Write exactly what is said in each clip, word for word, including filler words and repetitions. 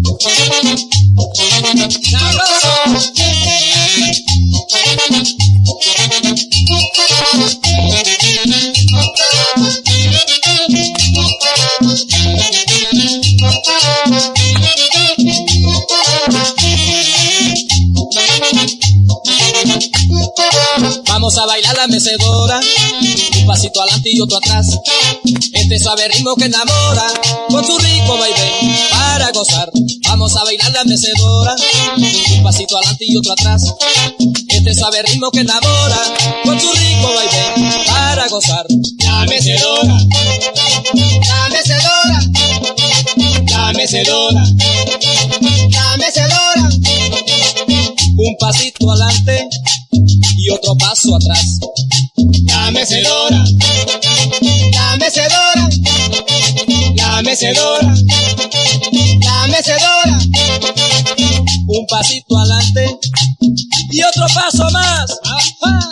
Vamos a bailar la mecedora, un pasito adelante y otro atrás. Este suave ritmo que enamora, con su rico baile para gozar. Vamos a bailar la mecedora, un pasito adelante y otro atrás. Este suave ritmo que enamora, con su rico baile para gozar. La mecedora, la mecedora, la mecedora, la mecedora. Un pasito adelante y otro paso atrás. La mecedora, la mecedora, la mecedora, la mecedora. Un pasito adelante y otro paso más. ¡Ajá!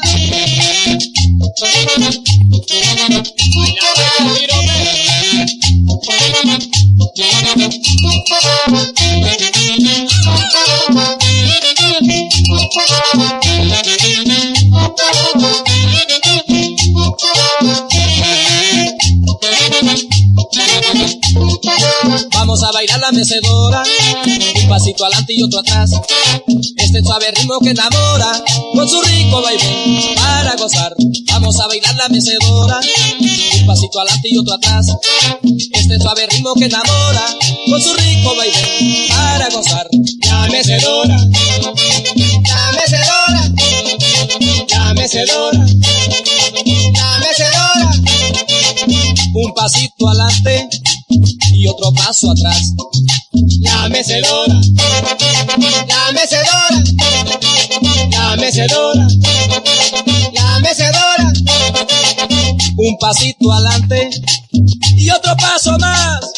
Vamos a bailar la mecedora, un pasito adelante y otro atrás. Este suave ritmo que enamora, con su rico baile para gozar. Vamos a bailar la mecedora, un pasito adelante y otro atrás. Este suave ritmo que enamora, con su rico baile para gozar. La mecedora, la mecedora, la mecedora, la mecedora. Un pasito adelante y otro paso atrás. La mecedora, la mecedora, la mecedora, la mecedora. Un pasito adelante y otro paso más.